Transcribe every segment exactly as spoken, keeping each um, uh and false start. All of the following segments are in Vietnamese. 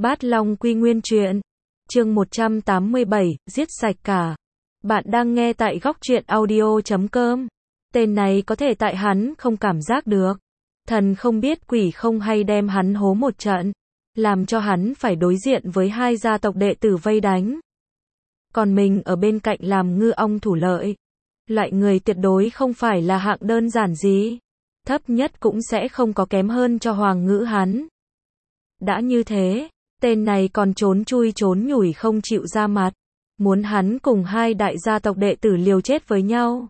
Bát Long Quy Nguyên Truyện, chương một trăm tám mươi bảy, giết sạch cả. Bạn đang nghe tại góc truyện audio chấm com. Tên này có thể tại hắn không cảm giác được. Thần không biết quỷ không hay đem hắn hố một trận. Làm cho hắn phải đối diện với hai gia tộc đệ tử vây đánh. Còn mình ở bên cạnh làm ngư ong thủ lợi. Loại người tuyệt đối không phải là hạng đơn giản gì. Thấp nhất cũng sẽ không có kém hơn cho Hoàng Ngữ hắn. Đã như thế, tên này còn trốn chui trốn nhủi không chịu ra mặt. Muốn hắn cùng hai đại gia tộc đệ tử liều chết với nhau.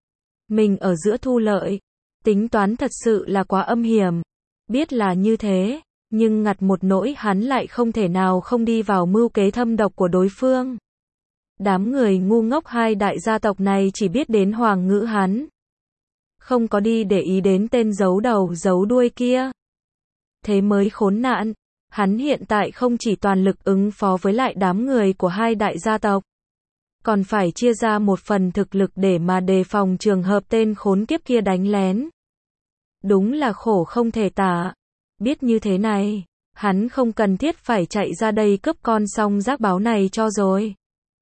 Mình ở giữa thu lợi. Tính toán thật sự là quá âm hiểm. Biết là như thế, nhưng ngặt một nỗi hắn lại không thể nào không đi vào mưu kế thâm độc của đối phương. Đám người ngu ngốc hai đại gia tộc này chỉ biết đến Hoàng Ngữ hắn. Không có đi để ý đến tên giấu đầu giấu đuôi kia. Thế mới khốn nạn. Hắn hiện tại không chỉ toàn lực ứng phó với lại đám người của hai đại gia tộc. Còn phải chia ra một phần thực lực để mà đề phòng trường hợp tên khốn kiếp kia đánh lén. Đúng là khổ không thể tả. Biết như thế này, hắn không cần thiết phải chạy ra đây cướp con song giác báo này cho rồi.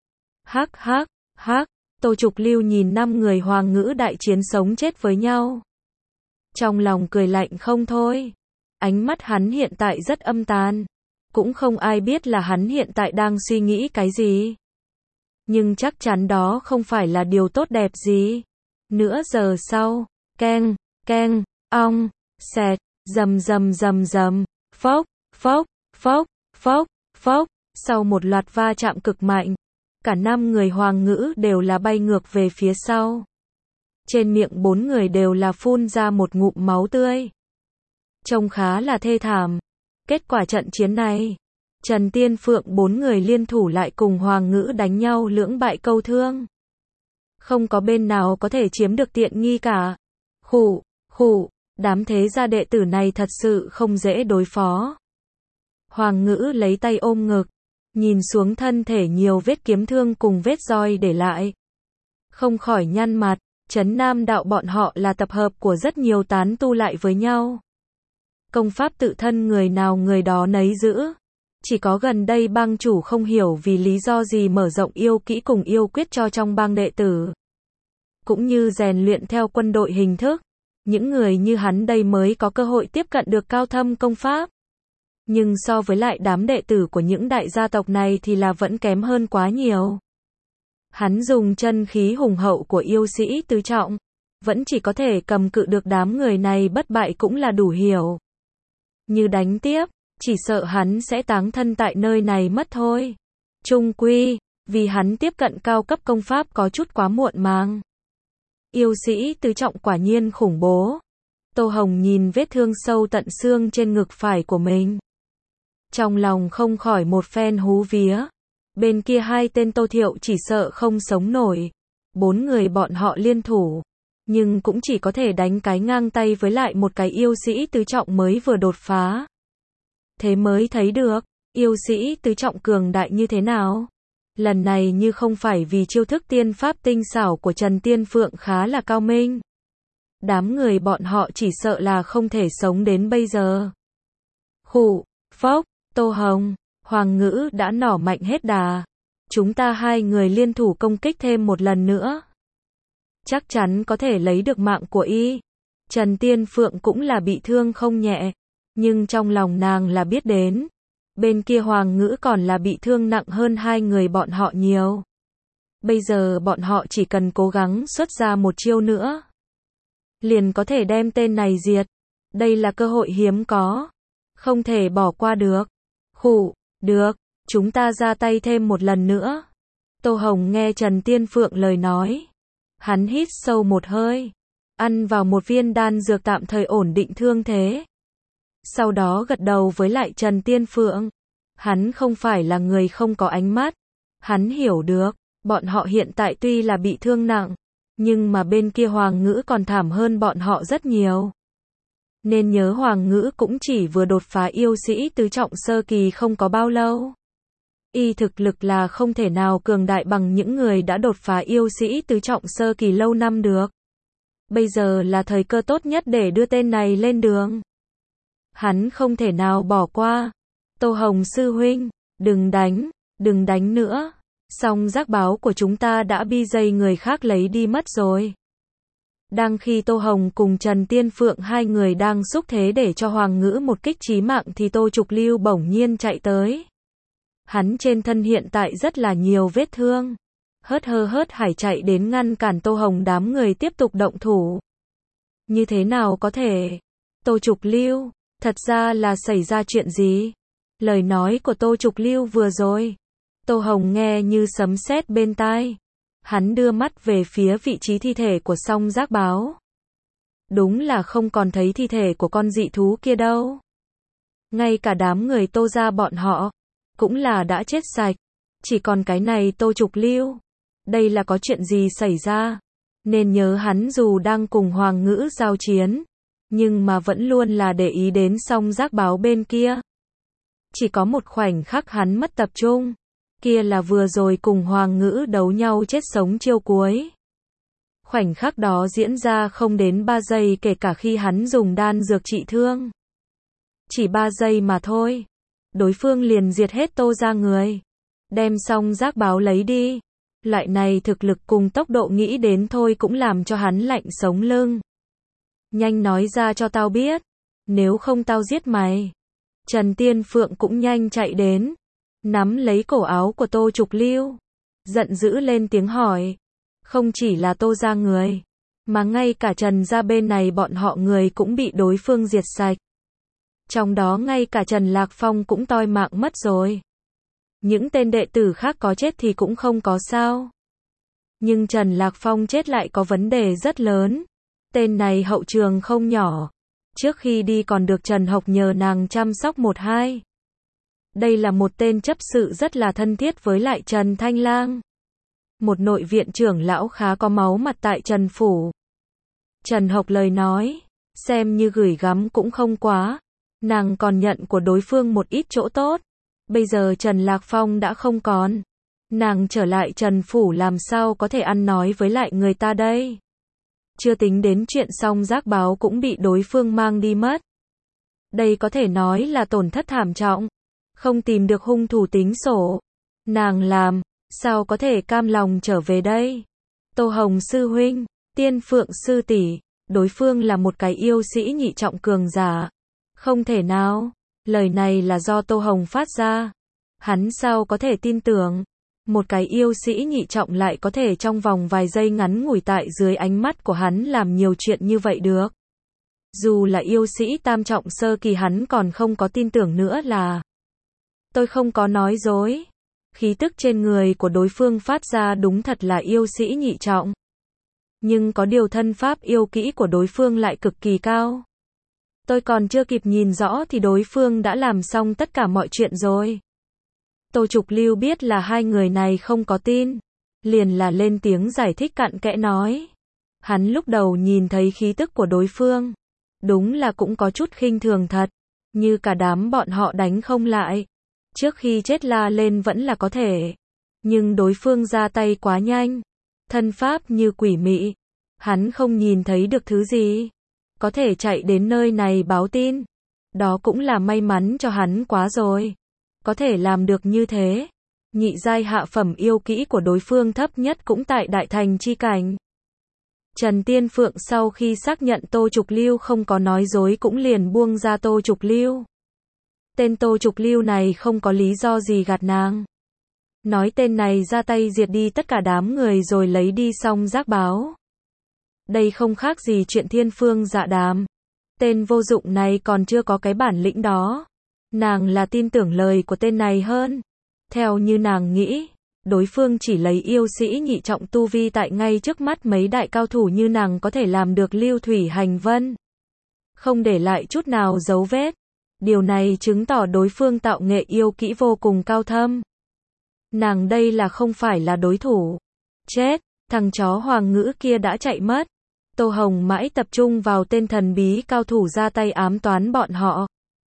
Hắc hắc, hắc, Tô Trục Lưu nhìn năm người Hoàng Ngữ đại chiến sống chết với nhau. Trong lòng cười lạnh không thôi. Ánh mắt hắn hiện tại rất âm tàn. Cũng không ai biết là hắn hiện tại đang suy nghĩ cái gì. Nhưng chắc chắn đó không phải là điều tốt đẹp gì. Nửa giờ sau, keng, keng, ong, xẹt, rầm rầm rầm rầm, phốc, phốc, phốc, phốc, phốc. Sau một loạt va chạm cực mạnh, cả năm người Hoàng Ngữ đều là bay ngược về phía sau. Trên miệng bốn người đều là phun ra một ngụm máu tươi. Trông khá là thê thảm. Kết quả trận chiến này, Trần Tiên Phượng bốn người liên thủ lại cùng Hoàng Ngữ đánh nhau lưỡng bại câu thương. Không có bên nào có thể chiếm được tiện nghi cả. Khụ, khụ, đám thế gia đệ tử này thật sự không dễ đối phó. Hoàng Ngữ lấy tay ôm ngực, nhìn xuống thân thể nhiều vết kiếm thương cùng vết roi để lại. Không khỏi nhăn mặt, Trấn Nam đạo bọn họ là tập hợp của rất nhiều tán tu lại với nhau. Công pháp tự thân người nào người đó nấy giữ. Chỉ có gần đây bang chủ không hiểu vì lý do gì mở rộng yêu kỹ cùng yêu quyết cho trong bang đệ tử. Cũng như rèn luyện theo quân đội hình thức. Những người như hắn đây mới có cơ hội tiếp cận được cao thâm công pháp. Nhưng so với lại đám đệ tử của những đại gia tộc này thì là vẫn kém hơn quá nhiều. Hắn dùng chân khí hùng hậu của yêu sĩ tứ trọng. Vẫn chỉ có thể cầm cự được đám người này bất bại cũng là đủ hiểu. Như đánh tiếp, chỉ sợ hắn sẽ táng thân tại nơi này mất thôi. Chung quy, vì hắn tiếp cận cao cấp công pháp có chút quá muộn màng. Yêu sĩ tứ trọng quả nhiên khủng bố. Tô Hồng nhìn vết thương sâu tận xương trên ngực phải của mình. Trong lòng không khỏi một phen hú vía. Bên kia hai tên Tô Thiệu chỉ sợ không sống nổi. Bốn người bọn họ liên thủ. Nhưng cũng chỉ có thể đánh cái ngang tay với lại một cái yêu sĩ tứ trọng mới vừa đột phá. Thế mới thấy được, yêu sĩ tứ trọng cường đại như thế nào. Lần này như không phải vì chiêu thức tiên pháp tinh xảo của Trần Tiên Phượng khá là cao minh. Đám người bọn họ chỉ sợ là không thể sống đến bây giờ. Khụ, phốc, Tô Hồng, Hoàng Ngữ đã nỏ mạnh hết đà. Chúng ta hai người liên thủ công kích thêm một lần nữa. Chắc chắn có thể lấy được mạng của y. Trần Tiên Phượng cũng là bị thương không nhẹ. Nhưng trong lòng nàng là biết đến. Bên kia Hoàng Ngữ còn là bị thương nặng hơn hai người bọn họ nhiều. Bây giờ bọn họ chỉ cần cố gắng xuất ra một chiêu nữa. Liền có thể đem tên này diệt. Đây là cơ hội hiếm có. Không thể bỏ qua được. Khụ, được, chúng ta ra tay thêm một lần nữa. Tô Hồng nghe Trần Tiên Phượng lời nói. Hắn hít sâu một hơi. Ăn vào một viên đan dược tạm thời ổn định thương thế. Sau đó gật đầu với lại Trần Tiên Phượng. Hắn không phải là người không có ánh mắt. Hắn hiểu được, bọn họ hiện tại tuy là bị thương nặng. Nhưng mà bên kia Hoàng Ngữ còn thảm hơn bọn họ rất nhiều. Nên nhớ Hoàng Ngữ cũng chỉ vừa đột phá yêu sĩ tứ trọng sơ kỳ không có bao lâu. Y thực lực là không thể nào cường đại bằng những người đã đột phá yêu sĩ tứ trọng sơ kỳ lâu năm được. Bây giờ là thời cơ tốt nhất để đưa tên này lên đường. Hắn không thể nào bỏ qua. Tô Hồng sư huynh, đừng đánh, đừng đánh nữa. Song giác báo của chúng ta đã bị dây người khác lấy đi mất rồi. Đang khi Tô Hồng cùng Trần Tiên Phượng hai người đang xúc thế để cho Hoàng Ngữ một kích chí mạng thì Tô Trục Lưu bỗng nhiên chạy tới. Hắn trên thân hiện tại rất là nhiều vết thương. Hớt hơ hớt hải chạy đến ngăn cản Tô Hồng đám người tiếp tục động thủ. Như thế nào có thể? Tô Trục Lưu, thật ra là xảy ra chuyện gì? Lời nói của Tô Trục Lưu vừa rồi, Tô Hồng nghe như sấm sét bên tai. Hắn đưa mắt về phía vị trí thi thể của song giác báo. Đúng là không còn thấy thi thể của con dị thú kia đâu. Ngay cả đám người Tô gia bọn họ, cũng là đã chết sạch. Chỉ còn cái này Tô Trục Lưu. Đây là có chuyện gì xảy ra? Nên nhớ hắn dù đang cùng Hoàng Ngữ giao chiến, nhưng mà vẫn luôn là để ý đến song giác báo bên kia. Chỉ có một khoảnh khắc hắn mất tập trung. Kia là vừa rồi cùng Hoàng Ngữ đấu nhau chết sống chiêu cuối. Khoảnh khắc đó diễn ra không đến ba giây kể cả khi hắn dùng đan dược trị thương. Chỉ ba giây mà thôi. Đối phương liền diệt hết Tô gia người. Đem xong giác báo lấy đi. Loại này thực lực cùng tốc độ nghĩ đến thôi cũng làm cho hắn lạnh sống lưng. Nhanh nói ra cho tao biết. Nếu không tao giết mày. Trần Tiên Phượng cũng nhanh chạy đến. Nắm lấy cổ áo của Tô Trục Lưu. Giận dữ lên tiếng hỏi. Không chỉ là Tô gia người. Mà ngay cả Trần gia bên này bọn họ người cũng bị đối phương diệt sạch. Trong đó ngay cả Trần Lạc Phong cũng toi mạng mất rồi. Những tên đệ tử khác có chết thì cũng không có sao. Nhưng Trần Lạc Phong chết lại có vấn đề rất lớn. Tên này hậu trường không nhỏ. Trước khi đi còn được Trần Hộc nhờ nàng chăm sóc một hai. Đây là một tên chấp sự rất là thân thiết với lại Trần Thanh Lang. Một nội viện trưởng lão khá có máu mặt tại Trần Phủ. Trần Hộc lời nói, xem như gửi gắm cũng không quá. Nàng còn nhận của đối phương một ít chỗ tốt. Bây giờ Trần Lạc Phong đã không còn. Nàng trở lại Trần Phủ làm sao có thể ăn nói với lại người ta đây. Chưa tính đến chuyện song giác báo cũng bị đối phương mang đi mất. Đây có thể nói là tổn thất thảm trọng. Không tìm được hung thủ tính sổ. Nàng làm, sao có thể cam lòng trở về đây. Tô Hồng sư huynh, Tiên Phượng sư tỷ, đối phương là một cái yêu sĩ nhị trọng cường giả. Không thể nào, lời này là do Tô Hồng phát ra. Hắn sao có thể tin tưởng, một cái yêu sĩ nhị trọng lại có thể trong vòng vài giây ngắn ngủi tại dưới ánh mắt của hắn làm nhiều chuyện như vậy được. Dù là yêu sĩ tam trọng sơ kỳ hắn còn không có tin tưởng nữa là. Tôi không có nói dối. Khí tức trên người của đối phương phát ra đúng thật là yêu sĩ nhị trọng. Nhưng có điều thân pháp yêu kỹ của đối phương lại cực kỳ cao. Tôi còn chưa kịp nhìn rõ thì đối phương đã làm xong tất cả mọi chuyện rồi. Tô Trục Lưu biết là hai người này không có tin. Liền là lên tiếng giải thích cặn kẽ nói. Hắn lúc đầu nhìn thấy khí tức của đối phương. Đúng là cũng có chút khinh thường thật. Như cả đám bọn họ đánh không lại. Trước khi chết la lên vẫn là có thể. Nhưng đối phương ra tay quá nhanh. Thân pháp như quỷ mị. Hắn không nhìn thấy được thứ gì. Có thể chạy đến nơi này báo tin. Đó cũng là may mắn cho hắn quá rồi. Có thể làm được như thế. Nhị giai hạ phẩm yêu kỹ của đối phương thấp nhất cũng tại đại thành chi cảnh. Trần Tiên Phượng sau khi xác nhận Tô Trục Lưu không có nói dối cũng liền buông ra Tô Trục Lưu. Tên Tô Trục Lưu này không có lý do gì gạt nàng. Nói tên này ra tay diệt đi tất cả đám người rồi lấy đi xong giác báo. Đây không khác gì chuyện thiên phương dạ đàm. Tên vô dụng này còn chưa có cái bản lĩnh đó. Nàng là tin tưởng lời của tên này hơn. Theo như nàng nghĩ, đối phương chỉ lấy yêu sĩ nhị trọng tu vi tại ngay trước mắt mấy đại cao thủ như nàng có thể làm được lưu thủy hành vân. Không để lại chút nào dấu vết. Điều này chứng tỏ đối phương tạo nghệ yêu kỹ vô cùng cao thâm. Nàng đây là không phải là đối thủ. Chết, thằng chó Hoàng Ngữ kia đã chạy mất. Tô Hồng mãi tập trung vào tên thần bí cao thủ ra tay ám toán bọn họ.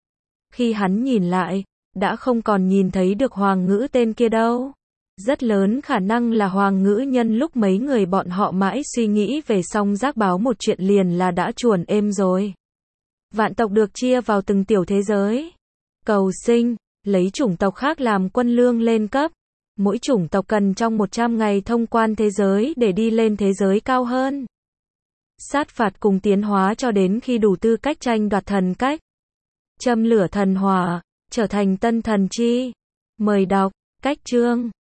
Khi hắn nhìn lại, đã không còn nhìn thấy được Hoàng Ngữ tên kia đâu. Rất lớn khả năng là Hoàng Ngữ nhân lúc mấy người bọn họ mãi suy nghĩ về xong giác báo một chuyện liền là đã chuồn êm rồi. Vạn tộc được chia vào từng tiểu thế giới. Cầu sinh, lấy chủng tộc khác làm quân lương lên cấp. Mỗi chủng tộc cần trong một trăm ngày thông quan thế giới để đi lên thế giới cao hơn. Sát phạt cùng tiến hóa cho đến khi đủ tư cách tranh đoạt thần cách. Châm lửa thần hỏa, trở thành tân thần chi. Mời đọc, cách chương.